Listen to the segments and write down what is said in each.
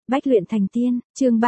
Bách luyện thành tiên, chương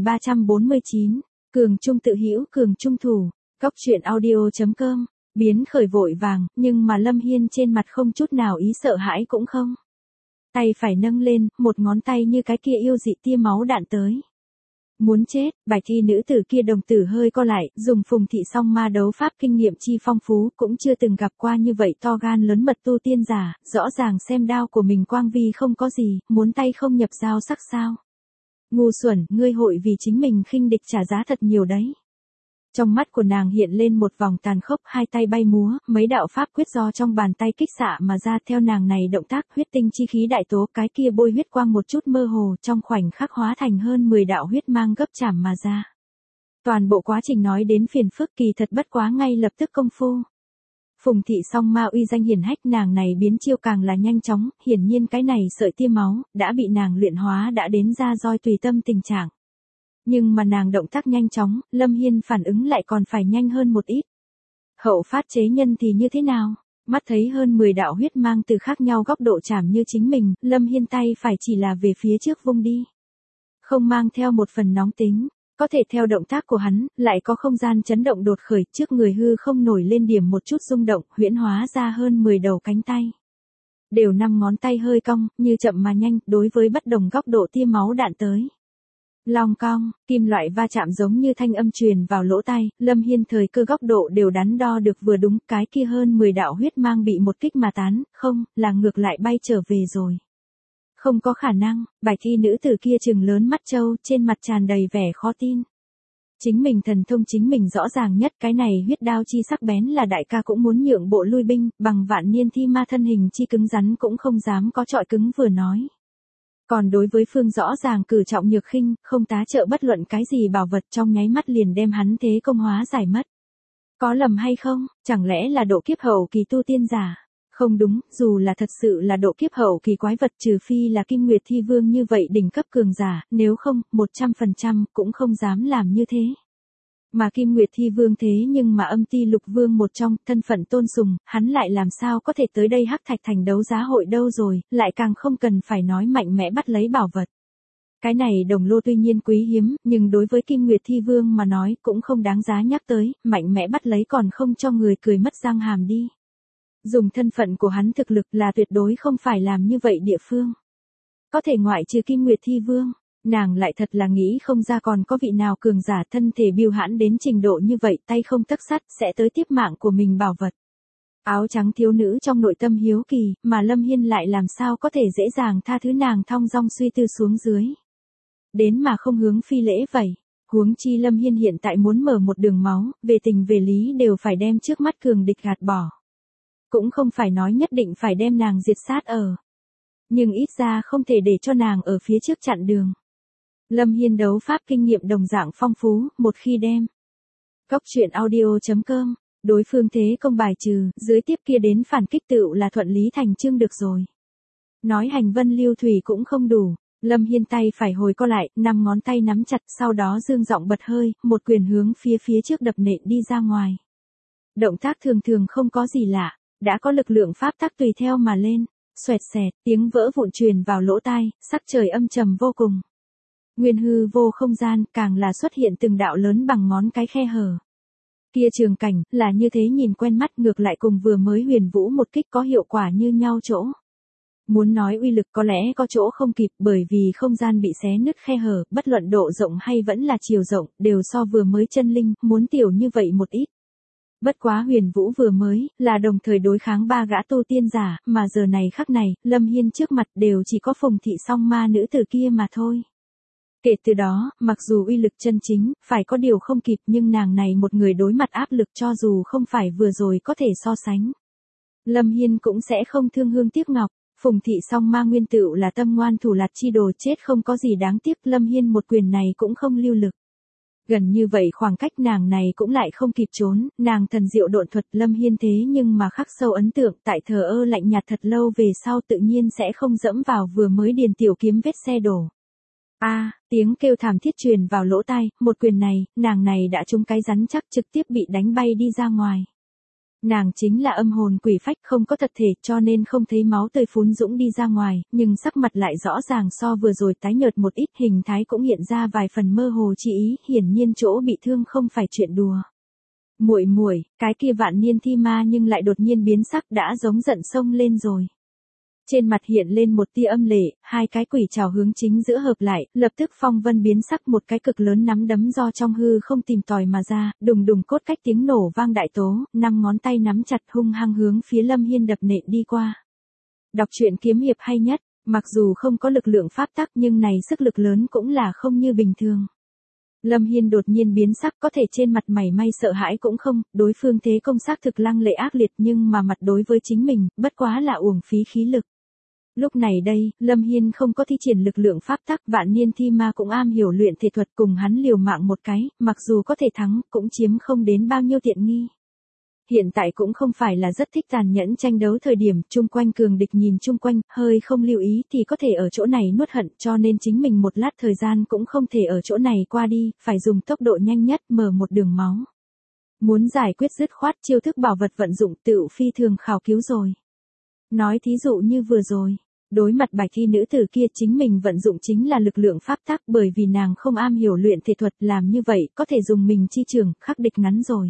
3349, cường trung tự hữu cường trung thủ, Cóc truyện audio.com, biến khởi vội vàng, nhưng mà Lâm Hiên trên mặt không chút nào ý sợ hãi cũng không. Tay phải nâng lên, một ngón tay như cái kia yêu dị tia máu đạn tới. Muốn chết, bạch y nữ tử kia đồng tử hơi co lại, dùng Phùng Thị song ma đấu pháp kinh nghiệm chi phong phú, cũng chưa từng gặp qua như vậy to gan lớn mật tu tiên giả, rõ ràng xem đao của mình quang vi không có gì, muốn tay không nhập dao sắc sao. Ngu xuẩn, ngươi hội vì chính mình khinh địch trả giá thật nhiều đấy. Trong mắt của nàng hiện lên một vòng tàn khốc, hai tay bay múa, mấy đạo pháp quyết do trong bàn tay kích xạ mà ra, theo nàng này động tác huyết tinh chi khí đại tố, cái kia bôi huyết quang một chút mơ hồ, trong khoảnh khắc hóa thành hơn 10 đạo huyết mang gấp chảm mà ra. Toàn bộ quá trình nói đến phiền phức kỳ thật bất quá ngay lập tức công phu. Phùng Thị song ma uy danh hiển hách, nàng này biến chiêu càng là nhanh chóng, hiển nhiên cái này sợi tia máu, đã bị nàng luyện hóa đã đến ra roi tùy tâm tình trạng. Nhưng mà nàng động tác nhanh chóng, Lâm Hiên phản ứng lại còn phải nhanh hơn một ít. Hậu phát chế nhân thì như thế nào? Mắt thấy hơn 10 đạo huyết mang từ khác nhau góc độ chạm như chính mình, Lâm Hiên tay phải chỉ là về phía trước vung đi. Không mang theo một phần nóng tính, có thể theo động tác của hắn, lại có không gian chấn động đột khởi, trước người hư không nổi lên điểm một chút rung động, huyễn hóa ra hơn 10 đầu cánh tay. Đều 5 ngón tay hơi cong, như chậm mà nhanh, đối với bất đồng góc độ tia máu đạn tới. Long cong, kim loại va chạm giống như thanh âm truyền vào lỗ tai, Lâm Hiên thời cơ góc độ đều đắn đo được vừa đúng, cái kia hơn 10 đạo huyết mang bị một kích mà tán, không, là ngược lại bay trở về rồi. Không có khả năng, bạch y nữ tử kia trừng lớn mắt trâu, trên mặt tràn đầy vẻ khó tin. Chính mình thần thông chính mình rõ ràng nhất, cái này huyết đao chi sắc bén là đại ca cũng muốn nhượng bộ lui binh, bằng vạn niên thi ma thân hình chi cứng rắn cũng không dám có trọi cứng vừa nói. Còn đối với phương rõ ràng cử trọng nhược khinh, không tá trợ bất luận cái gì bảo vật, trong nháy mắt liền đem hắn thế công hóa giải mất. Có lầm hay không, chẳng lẽ là độ kiếp hậu kỳ tu tiên giả? Không đúng, dù là thật sự là độ kiếp hậu kỳ quái vật, trừ phi là Kim Nguyệt Thi Vương như vậy đỉnh cấp cường giả, nếu không, 100% cũng không dám làm như thế. Mà Kim Nguyệt Thi Vương thế nhưng mà Âm Ti Lục Vương một trong, thân phận tôn sùng, hắn lại làm sao có thể tới đây Hắc Thạch Thành đấu giá hội đâu rồi, lại càng không cần phải nói mạnh mẽ bắt lấy bảo vật. Cái này đồng lô tuy nhiên quý hiếm, nhưng đối với Kim Nguyệt Thi Vương mà nói cũng không đáng giá nhắc tới, mạnh mẽ bắt lấy còn không cho người cười mất răng hàm đi. Dùng thân phận của hắn thực lực là tuyệt đối không phải làm như vậy địa phương. Có thể ngoại trừ Kim Nguyệt Thi Vương. Nàng lại thật là nghĩ không ra còn có vị nào cường giả thân thể biêu hãn đến trình độ như vậy, tay không tấc sắt sẽ tới tiếp mạng của mình bảo vật. Áo trắng thiếu nữ trong nội tâm hiếu kỳ, mà Lâm Hiên lại làm sao có thể dễ dàng tha thứ nàng thong dong suy tư xuống dưới. Đến mà không hướng phi lễ vậy. Huống chi Lâm Hiên hiện tại muốn mở một đường máu, về tình về lý đều phải đem trước mắt cường địch gạt bỏ. Cũng không phải nói nhất định phải đem nàng diệt sát ở. Nhưng ít ra không thể để cho nàng ở phía trước chặn đường. Lâm Hiên đấu pháp kinh nghiệm đồng dạng phong phú, một khi đem. Cóc truyện audio.com, đối phương thế công bài trừ, dưới tiếp kia đến phản kích tựu là thuận lý thành chương được rồi. Nói hành vân lưu thủy cũng không đủ, Lâm Hiên tay phải hồi co lại, 5 ngón tay nắm chặt, sau đó dương giọng bật hơi, một quyền hướng phía trước đập nện đi ra ngoài. Động tác thường thường không có gì lạ, đã có lực lượng pháp tắc tùy theo mà lên, xoẹt xẹt, tiếng vỡ vụn truyền vào lỗ tai, sắc trời âm trầm vô cùng. Nguyên hư vô không gian, càng là xuất hiện từng đạo lớn bằng ngón cái khe hở. Kia trường cảnh, là như thế nhìn quen mắt, ngược lại cùng vừa mới huyền vũ một kích có hiệu quả như nhau chỗ. Muốn nói uy lực có lẽ có chỗ không kịp, bởi vì không gian bị xé nứt khe hở, bất luận độ rộng hay vẫn là chiều rộng, đều so vừa mới chân linh, muốn tiểu như vậy một ít. Bất quá huyền vũ vừa mới, là đồng thời đối kháng 3 gã tu tiên giả, mà giờ này khắc này, Lâm Hiên trước mặt đều chỉ có Phùng Thị song ma nữ tử kia mà thôi. Kể từ đó, mặc dù uy lực chân chính, phải có điều không kịp, nhưng nàng này một người đối mặt áp lực cho dù không phải vừa rồi có thể so sánh. Lâm Hiên cũng sẽ không thương hương tiếc ngọc, Phùng Thị song ma nguyên tựu là tâm ngoan thủ lạt chi đồ, chết không có gì đáng tiếc, Lâm Hiên một quyền này cũng không lưu lực. Gần như vậy khoảng cách nàng này cũng lại không kịp trốn, nàng thần diệu độn thuật Lâm Hiên thế nhưng mà khắc sâu ấn tượng, tại thờ ơ lạnh nhạt thật lâu về sau tự nhiên sẽ không dẫm vào vừa mới điền tiểu kiếm vết xe đổ. Tiếng kêu thảm thiết truyền vào lỗ tai, một quyền này, nàng này đã trúng cái rắn chắc trực tiếp bị đánh bay đi ra ngoài. Nàng chính là âm hồn quỷ phách không có thật thể cho nên không thấy máu tươi phún dũng đi ra ngoài, nhưng sắc mặt lại rõ ràng so vừa rồi tái nhợt một ít, hình thái cũng hiện ra vài phần mơ hồ chi ý, hiển nhiên chỗ bị thương không phải chuyện đùa. Muội muội, cái kia vạn niên thi ma nhưng lại đột nhiên biến sắc đã giống giận sông lên rồi. Trên mặt hiện lên một tia âm lệ, hai cái quỷ trảo hướng chính giữa hợp lại, lập tức phong vân biến sắc, một cái cực lớn nắm đấm do trong hư không tìm tòi mà ra, đùng đùng cốt cách tiếng nổ vang đại tố, 5 ngón tay nắm chặt hung hăng hướng phía Lâm Hiên đập nện đi qua. Đọc truyện kiếm hiệp hay nhất, mặc dù không có lực lượng pháp tắc nhưng này sức lực lớn cũng là không như bình thường. Lâm Hiên đột nhiên biến sắc, có thể trên mặt mày may sợ hãi cũng không, đối phương thế công xác thực lăng lệ ác liệt nhưng mà mặt đối với chính mình, bất quá là uổng phí khí lực. Lúc này đây, Lâm Hiên không có thi triển lực lượng pháp tắc, vạn niên thi ma cũng am hiểu luyện thể thuật, cùng hắn liều mạng một cái, mặc dù có thể thắng, cũng chiếm không đến bao nhiêu tiện nghi. Hiện tại cũng không phải là rất thích tàn nhẫn tranh đấu thời điểm, chung quanh cường địch nhìn chung quanh, hơi không lưu ý thì có thể ở chỗ này nuốt hận, cho nên chính mình một lát thời gian cũng không thể ở chỗ này qua đi, phải dùng tốc độ nhanh nhất mở một đường máu. Muốn giải quyết dứt khoát chiêu thức bảo vật vận dụng tựu phi thường khảo cứu rồi. Nói thí dụ như vừa rồi, đối mặt bạch y nữ tử kia chính mình vận dụng chính là lực lượng pháp tắc, bởi vì nàng không am hiểu luyện thể thuật, làm như vậy có thể dùng mình chi trường, khắc địch ngắn rồi.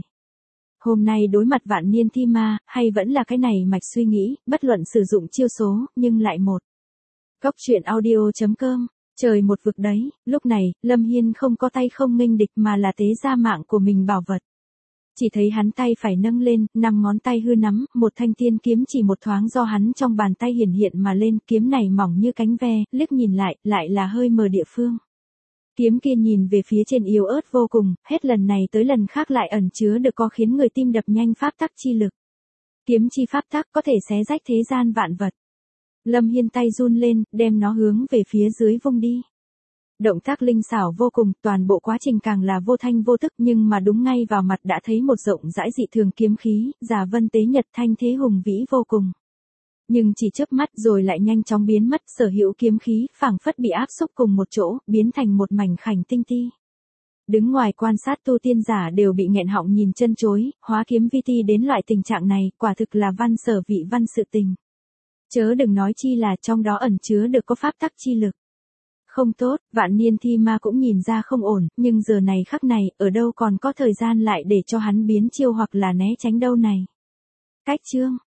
Hôm nay đối mặt vạn niên thi ma, hay vẫn là cái này mạch suy nghĩ, bất luận sử dụng chiêu số, nhưng lại một. Góc truyện audio.com, trời một vực đấy, lúc này, Lâm Hiên không có tay không nghênh địch mà là tế ra mạng của mình bảo vật. Chỉ thấy hắn tay phải nâng lên, 5 ngón tay hư nắm, một thanh tiên kiếm chỉ một thoáng do hắn trong bàn tay hiển hiện mà lên, kiếm này mỏng như cánh ve, liếc nhìn lại là hơi mờ địa phương. Kiếm kia nhìn về phía trên yếu ớt vô cùng, hết lần này tới lần khác lại ẩn chứa được có khiến người tim đập nhanh pháp tắc chi lực. Kiếm chi pháp tắc có thể xé rách thế gian vạn vật. Lâm Hiên tay run lên, đem nó hướng về phía dưới vung đi. Động tác linh xảo vô cùng, toàn bộ quá trình càng là vô thanh vô tức, nhưng mà đúng ngay vào mặt đã thấy một rộng rãi dị thường kiếm khí, giả vân tế nhật, thanh thế hùng vĩ vô cùng. Nhưng chỉ chớp mắt rồi lại nhanh chóng biến mất, sở hữu kiếm khí phảng phất bị áp xúc cùng một chỗ, biến thành một mảnh khảnh tinh ti. Đứng ngoài quan sát tu tiên giả đều bị nghẹn họng nhìn chân chối, hóa kiếm vi ti đến loại tình trạng này, quả thực là văn sở vị văn sự tình. Chớ đừng nói chi là trong đó ẩn chứa được có pháp tắc chi lực. Không tốt, vạn niên thi ma cũng nhìn ra không ổn, nhưng giờ này khắc này, ở đâu còn có thời gian lại để cho hắn biến chiêu hoặc là né tránh đâu này. Cách chương